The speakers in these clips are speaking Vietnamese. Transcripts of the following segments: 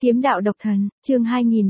Kiếm đạo độc thần, chương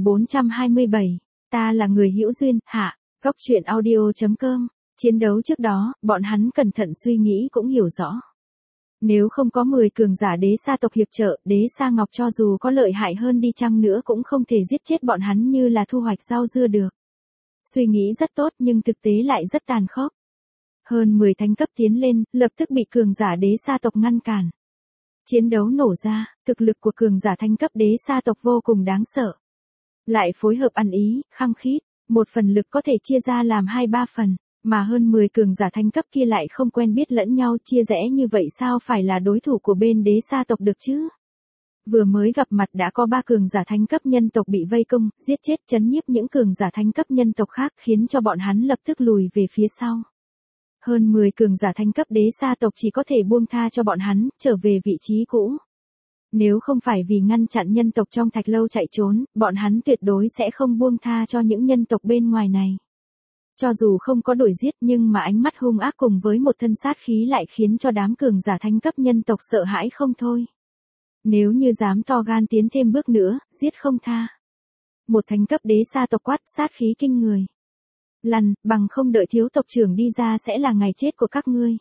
2427. Ta là người hữu duyên, hạ. Góc truyện audio.com. Chiến đấu trước đó, bọn hắn cẩn thận suy nghĩ cũng hiểu rõ. Nếu không có 10 cường giả đế sa tộc hiệp trợ, đế sa ngọc cho dù có lợi hại hơn đi chăng nữa cũng không thể giết chết bọn hắn như là thu hoạch rau dưa được. Suy nghĩ rất tốt nhưng thực tế lại rất tàn khốc. Hơn 10 thánh cấp tiến lên, lập tức bị cường giả đế sa tộc ngăn cản. Chiến đấu nổ ra, thực lực của cường giả thánh cấp đế sa tộc vô cùng đáng sợ. Lại phối hợp ăn ý, khăng khít, một phần lực có thể chia ra làm 2-3 phần, mà hơn 10 cường giả thánh cấp kia lại không quen biết lẫn nhau, chia rẽ như vậy sao phải là đối thủ của bên đế sa tộc được chứ? Vừa mới gặp mặt đã có 3 cường giả thánh cấp nhân tộc bị vây công, giết chết chấn nhiếp những cường giả thánh cấp nhân tộc khác khiến cho bọn hắn lập tức lùi về phía sau. Hơn 10 cường giả thánh cấp đế sa tộc chỉ có thể buông tha cho bọn hắn, trở về vị trí cũ. Nếu không phải vì ngăn chặn nhân tộc trong thạch lâu chạy trốn, bọn hắn tuyệt đối sẽ không buông tha cho những nhân tộc bên ngoài này. Cho dù không có đuổi giết nhưng mà ánh mắt hung ác cùng với một thân sát khí lại khiến cho đám cường giả thánh cấp nhân tộc sợ hãi không thôi. Nếu như dám to gan tiến thêm bước nữa, giết không tha. Một thánh cấp đế sa tộc quát sát khí kinh người. Lăn, bằng không đợi thiếu tộc trưởng đi ra sẽ là ngày chết của các ngươi.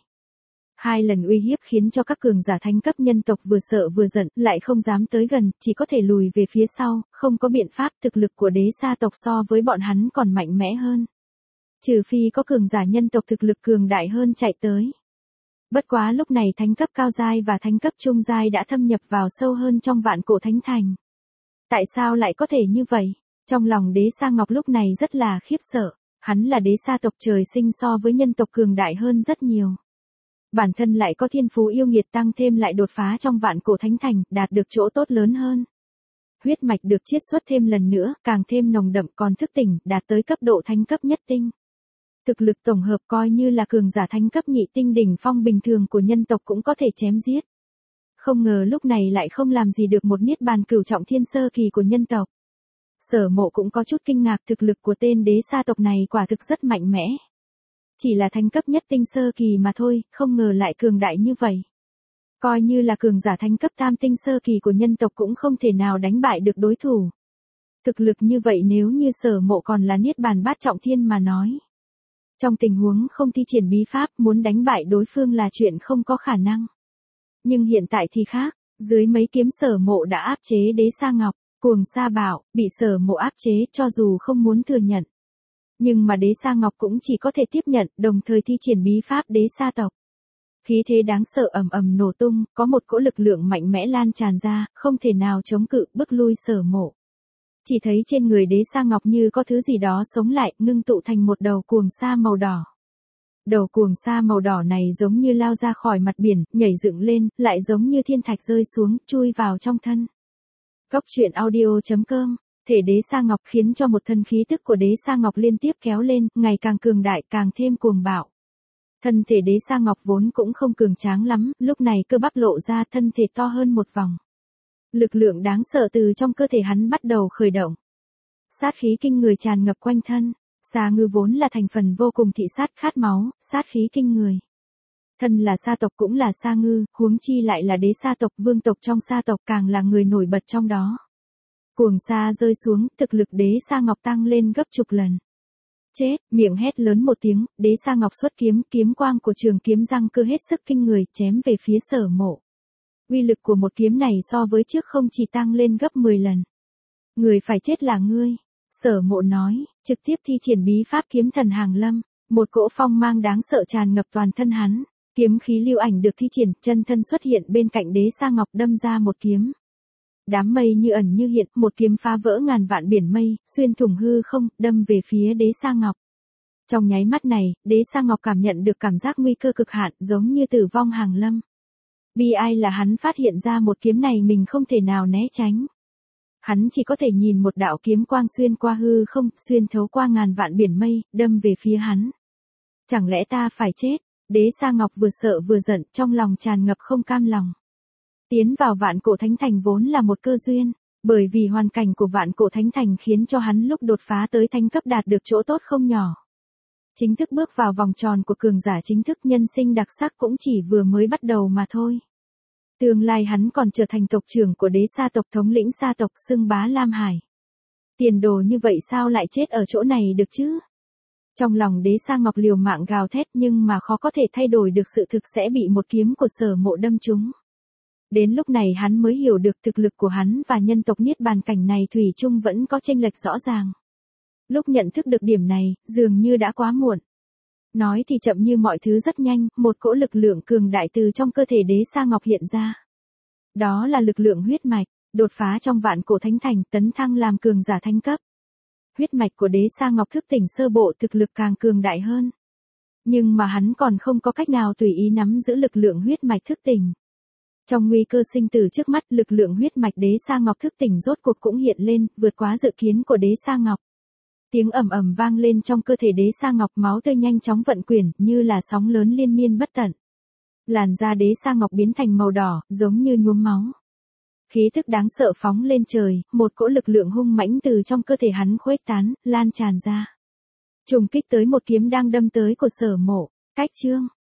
2 lần uy hiếp khiến cho các cường giả thánh cấp nhân tộc vừa sợ vừa giận, lại không dám tới gần, chỉ có thể lùi về phía sau, không có biện pháp, thực lực của đế sa tộc so với bọn hắn còn mạnh mẽ hơn. Trừ phi có cường giả nhân tộc thực lực cường đại hơn chạy tới. Bất quá lúc này thánh cấp cao giai và thánh cấp trung giai đã thâm nhập vào sâu hơn trong vạn cổ thánh thành. Tại sao lại có thể như vậy? Trong lòng đế sa ngọc lúc này rất là khiếp sợ. Hắn là đế sa tộc trời sinh so với nhân tộc cường đại hơn rất nhiều. Bản thân lại có thiên phú yêu nghiệt tăng thêm lại đột phá trong vạn cổ thánh thành, đạt được chỗ tốt lớn hơn. Huyết mạch được chiết xuất thêm lần nữa, càng thêm nồng đậm còn thức tỉnh, đạt tới cấp độ thánh cấp nhất tinh. Thực lực tổng hợp coi như là cường giả thánh cấp nhị tinh đỉnh phong bình thường của nhân tộc cũng có thể chém giết. Không ngờ lúc này lại không làm gì được một niết bàn cửu trọng thiên sơ kỳ của nhân tộc. Sở Mộ cũng có chút kinh ngạc, thực lực của tên đế sa tộc này quả thực rất mạnh mẽ. Chỉ là thánh cấp nhất tinh sơ kỳ mà thôi, không ngờ lại cường đại như vậy. Coi như là cường giả thánh cấp tam tinh sơ kỳ của nhân tộc cũng không thể nào đánh bại được đối thủ. Thực lực như vậy nếu như Sở Mộ còn là niết bàn bát trọng thiên mà nói. Trong tình huống không thi triển bí pháp muốn đánh bại đối phương là chuyện không có khả năng. Nhưng hiện tại thì khác, dưới mấy kiếm Sở Mộ đã áp chế đế sa ngọc. Cuồng sa bảo, bị Sở Mộ áp chế cho dù không muốn thừa nhận. Nhưng mà đế sa ngọc cũng chỉ có thể tiếp nhận, đồng thời thi triển bí pháp đế sa tộc. Khí thế đáng sợ ầm ầm nổ tung, có một cỗ lực lượng mạnh mẽ lan tràn ra, không thể nào chống cự, bức lui Sở Mộ. Chỉ thấy trên người đế sa ngọc như có thứ gì đó sống lại, ngưng tụ thành một đầu cuồng sa màu đỏ. Đầu cuồng sa màu đỏ này giống như lao ra khỏi mặt biển, nhảy dựng lên, lại giống như thiên thạch rơi xuống, chui vào trong thân. Góc truyện audio.com. Thể đế sa ngọc khiến cho một thân khí tức của đế sa ngọc liên tiếp kéo lên, ngày càng cường đại, càng thêm cuồng bạo. Thân thể đế sa ngọc vốn cũng không cường tráng lắm, lúc này cơ bắp lộ ra, thân thể to hơn một vòng. Lực lượng đáng sợ từ trong cơ thể hắn bắt đầu khởi động. Sát khí kinh người tràn ngập quanh thân. Sa ngư vốn là thành phần vô cùng thị sát khát máu, sát khí kinh người. Thân là sa tộc cũng là sa ngư, huống chi lại là đế sa tộc, vương tộc trong sa tộc càng là người nổi bật trong đó. Cuồng sa rơi xuống, thực lực đế sa ngọc tăng lên gấp chục lần. Chết, miệng hét lớn một tiếng, đế sa ngọc xuất kiếm, kiếm quang của trường kiếm răng cưa hết sức kinh người, chém về phía Sở Mộ. Uy lực của một kiếm này so với trước không chỉ tăng lên gấp 10 lần. Người phải chết là ngươi, Sở Mộ nói, trực tiếp thi triển bí pháp kiếm thần hàng lâm, một cỗ phong mang đáng sợ tràn ngập toàn thân hắn. Kiếm khí lưu ảnh được thi triển, chân thân xuất hiện bên cạnh đế sa ngọc đâm ra một kiếm. Đám mây như ẩn như hiện, một kiếm phá vỡ ngàn vạn biển mây, xuyên thủng hư không, đâm về phía đế sa ngọc. Trong nháy mắt này, đế sa ngọc cảm nhận được cảm giác nguy cơ cực hạn, giống như tử vong hàng lâm. Bi ai là hắn phát hiện ra một kiếm này mình không thể nào né tránh. Hắn chỉ có thể nhìn một đạo kiếm quang xuyên qua hư không, xuyên thấu qua ngàn vạn biển mây, đâm về phía hắn. Chẳng lẽ ta phải chết? Đế sa ngọc vừa sợ vừa giận, trong lòng tràn ngập không cam lòng. Tiến vào vạn cổ thánh thành vốn là một cơ duyên, bởi vì hoàn cảnh của vạn cổ thánh thành khiến cho hắn lúc đột phá tới thánh cấp đạt được chỗ tốt không nhỏ. Chính thức bước vào vòng tròn của cường giả chính thức, nhân sinh đặc sắc cũng chỉ vừa mới bắt đầu mà thôi. Tương lai hắn còn trở thành tộc trưởng của đế sa tộc, thống lĩnh sa tộc, xưng bá Lam Hải. Tiền đồ như vậy sao lại chết ở chỗ này được chứ? Trong lòng đế sa ngọc liều mạng gào thét, nhưng mà khó có thể thay đổi được sự thực sẽ bị một kiếm của Sở Mộ đâm trúng. Đến lúc này hắn mới hiểu được thực lực của hắn và nhân tộc niết bàn cảnh này thủy chung vẫn có chênh lệch rõ ràng. Lúc nhận thức được điểm này, dường như đã quá muộn. Nói thì chậm như mọi thứ rất nhanh, một cỗ lực lượng cường đại từ trong cơ thể đế sa ngọc hiện ra. Đó là lực lượng huyết mạch, đột phá trong vạn cổ thánh thành, tấn thăng làm cường giả thánh cấp. Huyết mạch của đế sa ngọc thức tỉnh sơ bộ, thực lực càng cường đại hơn. Nhưng mà hắn còn không có cách nào tùy ý nắm giữ lực lượng huyết mạch thức tỉnh. Trong nguy cơ sinh tử trước mắt, lực lượng huyết mạch đế sa ngọc thức tỉnh rốt cuộc cũng hiện lên, vượt quá dự kiến của đế sa ngọc. Tiếng ầm ầm vang lên trong cơ thể đế sa ngọc, máu tươi nhanh chóng vận chuyển, như là sóng lớn liên miên bất tận. Làn da đế sa ngọc biến thành màu đỏ, giống như nhuốm máu. Khí thức đáng sợ phóng lên trời, một cỗ lực lượng hung mãnh từ trong cơ thể hắn khuếch tán, lan tràn ra. Trùng kích tới một kiếm đang đâm tới của Sở Mộ. Cách chương